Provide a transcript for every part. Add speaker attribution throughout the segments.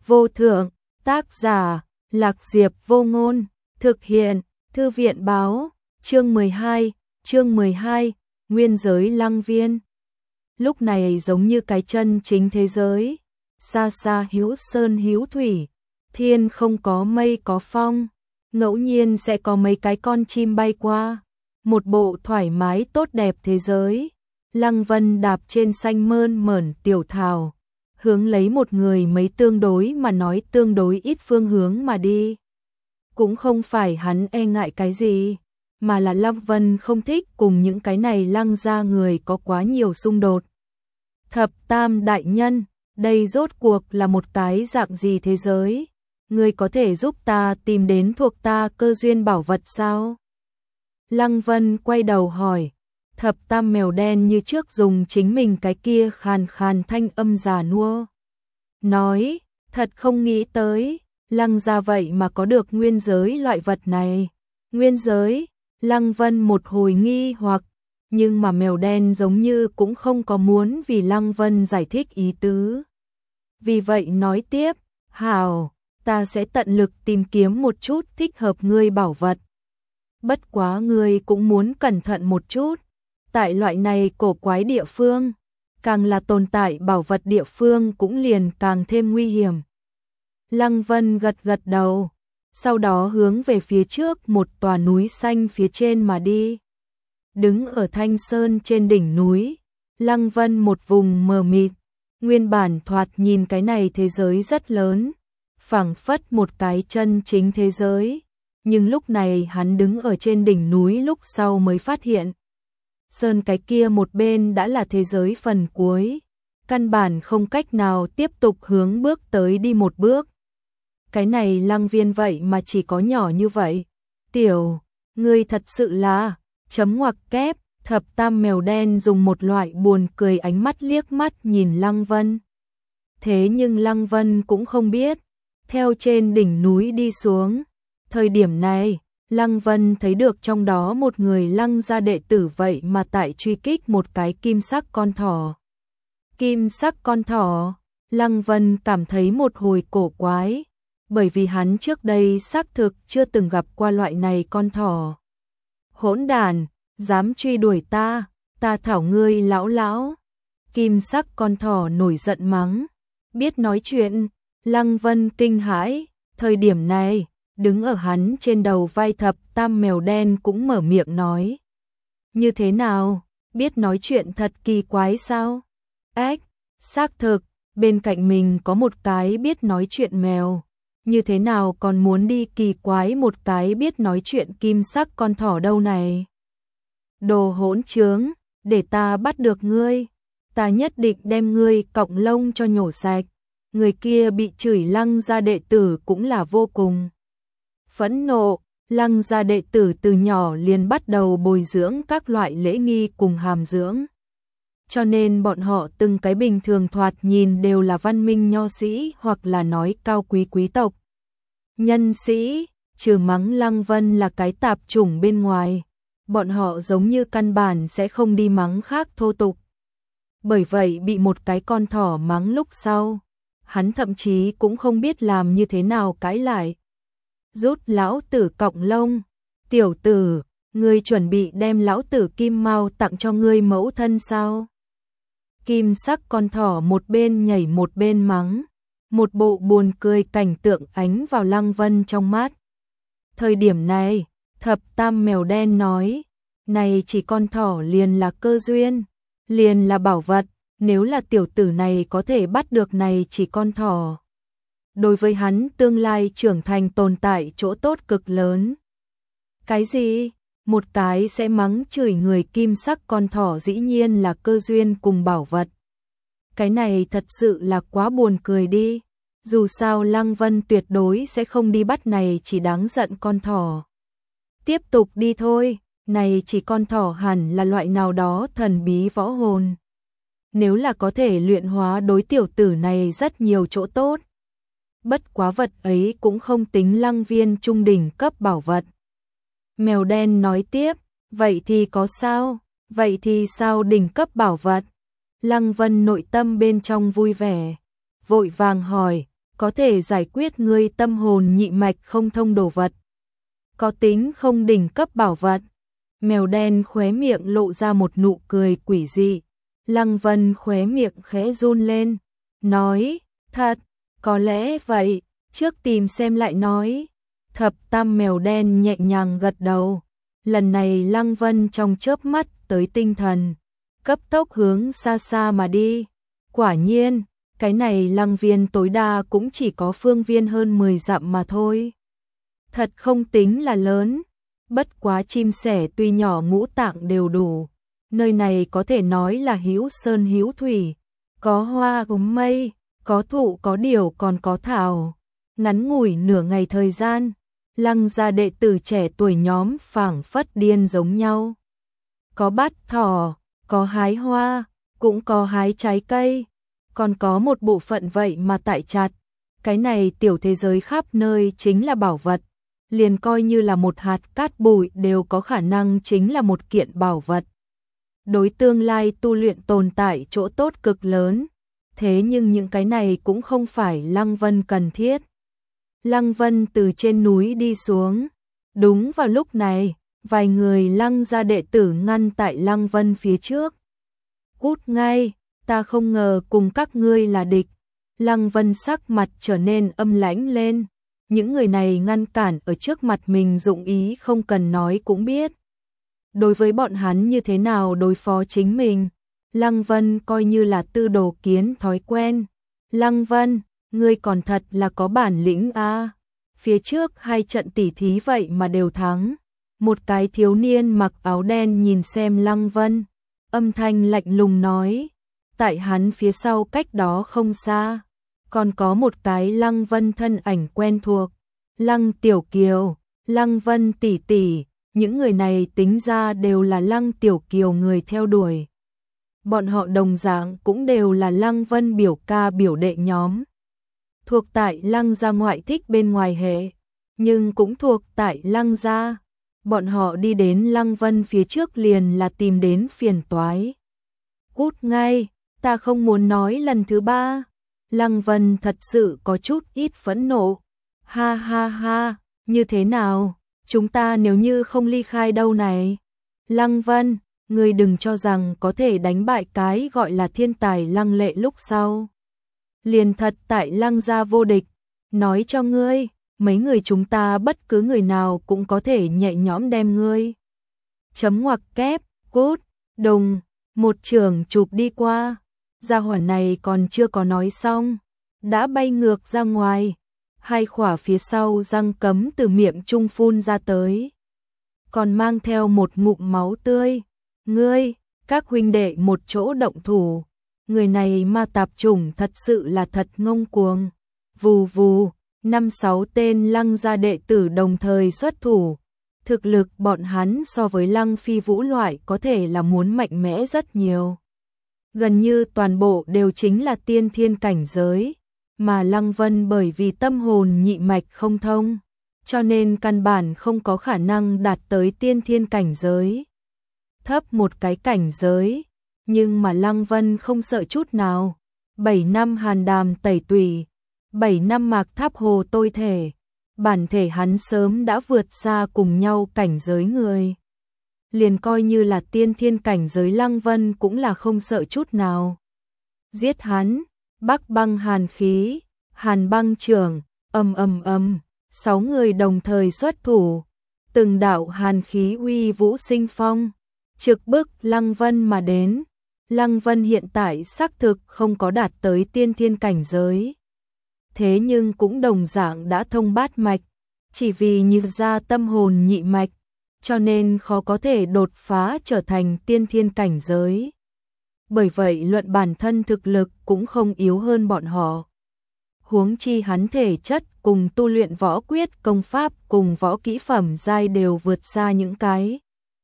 Speaker 1: vô thượng, tác giả, Lạc Diệp Vô Ngôn, thực hiện, Thư viện báo, chương 12, Nguyên giới Lăng Viên. Lúc này giống như cái chân chính thế giới, xa xa hữu sơn hữu thủy, thiên không có mây có phong, ngẫu nhiên sẽ có mấy cái con chim bay qua, một bộ thoải mái tốt đẹp thế giới. Lăng Vân đạp trên xanh mơn mởn tiểu thảo, hướng lấy một người mấy tương đối mà nói tương đối ít phương hướng mà đi. Cũng không phải hắn e ngại cái gì, mà là Lăng Vân không thích cùng những cái này Lăng gia người có quá nhiều xung đột. Thập Tam đại nhân, đây rốt cuộc là một cái dạng gì thế giới? Ngươi có thể giúp ta tìm đến thuộc ta cơ duyên bảo vật sao? Lăng Vân quay đầu hỏi. Thập Tam mèo đen như trước dùng chính mình cái kia khàn khàn thanh âm già nua. Nói, thật không nghĩ tới, Lăng gia vậy mà có được nguyên giới loại vật này. Nguyên giới, Lăng Vân một hồi nghi hoặc, nhưng mà mèo đen giống như cũng không có muốn vì Lăng Vân giải thích ý tứ. Vì vậy nói tiếp, hảo, ta sẽ tận lực tìm kiếm một chút thích hợp ngươi bảo vật. Bất quá ngươi cũng muốn cẩn thận một chút. Tại loại này cổ quái địa phương, càng là tồn tại bảo vật địa phương cũng liền càng thêm nguy hiểm. Lăng Vân gật gật đầu, sau đó hướng về phía trước một tòa núi xanh phía trên mà đi. Đứng ở Thanh Sơn trên đỉnh núi, Lăng Vân một vùng mờ mịt, nguyên bản thoạt nhìn cái này thế giới rất lớn, phảng phất một cái chân chính thế giới, nhưng lúc này hắn đứng ở trên đỉnh núi lúc sau mới phát hiện. Sơn cái kia một bên đã là thế giới phần cuối, căn bản không cách nào tiếp tục hướng bước tới đi một bước. Cái này Lăng Viên vậy mà chỉ có nhỏ như vậy. Tiểu, ngươi thật sự là, chấm ngoặc kép, Thập Tam mèo đen dùng một loại buồn cười ánh mắt liếc mắt nhìn Lăng Vân. Thế nhưng Lăng Vân cũng không biết, theo trên đỉnh núi đi xuống, thời điểm này, Lăng Vân thấy được trong đó một người Lăng gia đệ tử vậy mà tại truy kích một cái kim sắc con thỏ. Kim sắc con thỏ, Lăng Vân cảm thấy một hồi cổ quái, bởi vì hắn trước đây xác thực chưa từng gặp qua loại này con thỏ. Hỗn đản, dám truy đuổi ta, ta thảo ngươi lão lão. Kim sắc con thỏ nổi giận mắng, biết nói chuyện, Lăng Vân kinh hãi, thời điểm này. Đứng ở hắn trên đầu vai Thập Tam mèo đen cũng mở miệng nói. Như thế nào, biết nói chuyện thật kỳ quái sao? Ếch, xác thực, bên cạnh mình có một cái biết nói chuyện mèo. Như thế nào còn muốn đi kỳ quái một cái biết nói chuyện kim sắc con thỏ đâu này? Đồ hỗn trướng, để ta bắt được ngươi. Ta nhất định đem ngươi cọng lông cho nhổ sạch. Người kia bị chửi Lăng gia đệ tử cũng là vô cùng phẫn nộ. Lăng gia đệ tử từ nhỏ liền bắt đầu bồi dưỡng các loại lễ nghi cùng hàm dưỡng. Cho nên bọn họ từng cái bình thường thoạt nhìn đều là văn minh nho sĩ hoặc là nói cao quý quý tộc. Nhân sĩ, trừ mắng Lăng Vân là cái tạp chủng bên ngoài, bọn họ giống như căn bản sẽ không đi mắng khác thô tục. Bởi vậy bị một cái con thỏ mắng lúc sau, hắn thậm chí cũng không biết làm như thế nào cãi lại. Rút lão tử cọng lông, tiểu tử, ngươi chuẩn bị đem lão tử kim mao tặng cho ngươi mẫu thân sao? Kim sắc con thỏ một bên nhảy một bên mắng, một bộ buồn cười cảnh tượng ánh vào Lăng Vân trong mắt. Thời điểm này, Thập Tam mèo đen nói, này chỉ con thỏ liền là cơ duyên, liền là bảo vật, nếu là tiểu tử này có thể bắt được này chỉ con thỏ. Đối với hắn tương lai trưởng thành tồn tại chỗ tốt cực lớn. Cái gì? Một cái sẽ mắng chửi người kim sắc con thỏ dĩ nhiên là cơ duyên cùng bảo vật. Cái này thật sự là quá buồn cười đi. Dù sao Lăng Vân tuyệt đối sẽ không đi bắt này chỉ đáng giận con thỏ. Tiếp tục đi thôi, này chỉ con thỏ hẳn là loại nào đó thần bí võ hồn. Nếu là có thể luyện hóa đối tiểu tử này rất nhiều chỗ tốt. Bất quá vật ấy cũng không tính Lăng viên trung đỉnh cấp bảo vật. Mèo đen nói tiếp, vậy thì có sao? Vậy thì sao đỉnh cấp bảo vật? Lăng Vân nội tâm bên trong vui vẻ, vội vàng hỏi, có thể giải quyết ngươi tâm hồn nhị mạch không thông đồ vật. Có tính không đỉnh cấp bảo vật. Mèo đen khóe miệng lộ ra một nụ cười quỷ dị. Lăng Vân khóe miệng khẽ run lên, nói, thật, có lẽ vậy, trước tìm xem lại nói. Thập tam mèo đen nhẹ nhàng gật đầu. Lần này Lăng Vân trong chớp mắt tới tinh thần, cấp tốc hướng xa xa mà đi. Quả nhiên, cái này lăng viên tối đa cũng chỉ có phương viên hơn 10 dặm mà thôi. Thật không tính là lớn, bất quá chim sẻ tuy nhỏ ngũ tạng đều đủ. Nơi này có thể nói là hữu sơn hữu thủy, có hoa có mây, có thụ có điểu còn có thảo. Ngắn ngủi nửa ngày thời gian, Lăng gia đệ tử trẻ tuổi nhóm phảng phất điên giống nhau. Có bắt thỏ, có hái hoa, cũng có hái trái cây, còn có một bộ phận vậy mà tại chặt. Cái này tiểu thế giới khắp nơi chính là bảo vật, liền coi như là một hạt cát bụi đều có khả năng chính là một kiện bảo vật. Đối tương lai tu luyện tồn tại chỗ tốt cực lớn, thế nhưng những cái này cũng không phải Lăng Vân cần thiết. Lăng Vân từ trên núi đi xuống, đúng vào lúc này, vài người Lăng gia đệ tử ngăn tại Lăng Vân phía trước. Cút ngay, ta không ngờ cùng các ngươi là địch. Lăng Vân sắc mặt trở nên âm lãnh lên, những người này ngăn cản ở trước mặt mình dụng ý không cần nói cũng biết. Đối với bọn hắn như thế nào đối phó chính mình, Lăng Vân coi như là tư đồ kiến thói quen. Lăng Vân, ngươi còn thật là có bản lĩnh a. Phía trước hai trận tỉ thí vậy mà đều thắng. Một cái thiếu niên mặc áo đen nhìn xem Lăng Vân, âm thanh lạnh lùng nói. Tại hắn phía sau cách đó không xa, còn có một cái Lăng Vân thân ảnh quen thuộc. Lăng Tiểu Kiều, Lăng Vân tỷ tỷ, những người này tính ra đều là Lăng Tiểu Kiều người theo đuổi. Bọn họ đồng dạng cũng đều là Lăng Vân biểu ca biểu đệ nhóm. Thuộc tại Lăng gia ngoại thích bên ngoài hệ, nhưng cũng thuộc tại Lăng gia. Bọn họ đi đến Lăng Vân phía trước liền là tìm đến phiền toái. Cút ngay, ta không muốn nói lần thứ ba. Lăng Vân thật sự có chút ít phẫn nộ. Ha ha ha, như thế nào? Chúng ta nếu như không ly khai đâu này? Lăng Vân, ngươi đừng cho rằng có thể đánh bại cái gọi là thiên tài Lăng Lệ lúc sau. Liền thật tại Lăng gia vô địch. Nói cho ngươi, mấy người chúng ta bất cứ người nào cũng có thể nhẹ nhõm đem ngươi. Chấm ngoặc kép, cút, đùng, một chưởng chụp đi qua. Gia hỏa này còn chưa có nói xong, đã bay ngược ra ngoài. Hai khỏa phía sau răng cấm từ miệng trung phun ra tới, còn mang theo một ngụm máu tươi. Ngươi, các huynh đệ một chỗ động thủ. Người này ma tạp chủng thật sự là thật ngông cuồng. Vù vù, 5-6 tên Lăng gia đệ tử đồng thời xuất thủ. Thực lực bọn hắn so với Lăng Phi Vũ loại có thể là muốn mạnh mẽ rất nhiều. Gần như toàn bộ đều chính là tiên thiên cảnh giới, mà Lăng Vân bởi vì tâm hồn nhị mạch không thông, cho nên căn bản không có khả năng đạt tới tiên thiên cảnh giới. Thấp một cái cảnh giới, nhưng mà Lăng Vân không sợ chút nào. 7 năm hàn đàm tẩy tủy, 7 năm mạc tháp hồ tôi thể, bản thể hắn sớm đã vượt xa cùng nhau cảnh giới người. Liền coi như là tiên thiên cảnh giới Lăng Vân cũng là không sợ chút nào. Giết hắn, Bắc băng hàn khí, hàn băng trưởng, ầm, 6 người đồng thời xuất thủ, từng đạo hàn khí uy vũ sinh phong, trực bức Lăng Vân mà đến. Lăng Vân hiện tại xác thực không có đạt tới tiên thiên cảnh giới, thế nhưng cũng đồng dạng đã thông bát mạch, chỉ vì như ra tâm hồn nhị mạch, cho nên khó có thể đột phá trở thành tiên thiên cảnh giới. Bởi vậy luận bản thân thực lực cũng không yếu hơn bọn họ. Huống chi hắn thể chất cùng tu luyện võ quyết công pháp cùng võ kỹ phẩm giai đều vượt xa những cái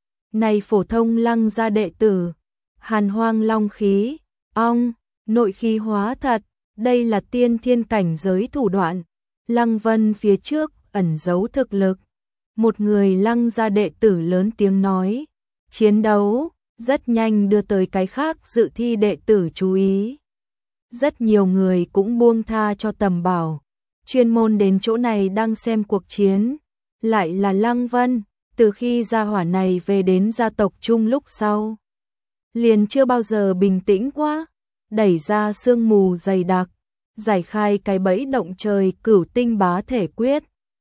Speaker 1: này phổ thông Lăng gia đệ tử. Hàn hoang long khí, ong, nội khí hóa thật, đây là tiên thiên cảnh giới thủ đoạn. Lăng Vân phía trước ẩn giấu thực lực. Một người Lăng gia đệ tử lớn tiếng nói, chiến đấu rất nhanh đưa tới cái khác dự thi đệ tử chú ý. Rất nhiều người cũng buông tha cho Tầm Bảo, chuyên môn đến chỗ này đang xem cuộc chiến. Lại là Lăng Vân, từ khi gia hỏa này về đến gia tộc chung lúc sau, liền chưa bao giờ bình tĩnh quá, đẩy ra sương mù dày đặc, giải khai cái bẫy động trời Cửu Tinh Bá Thể Quyết,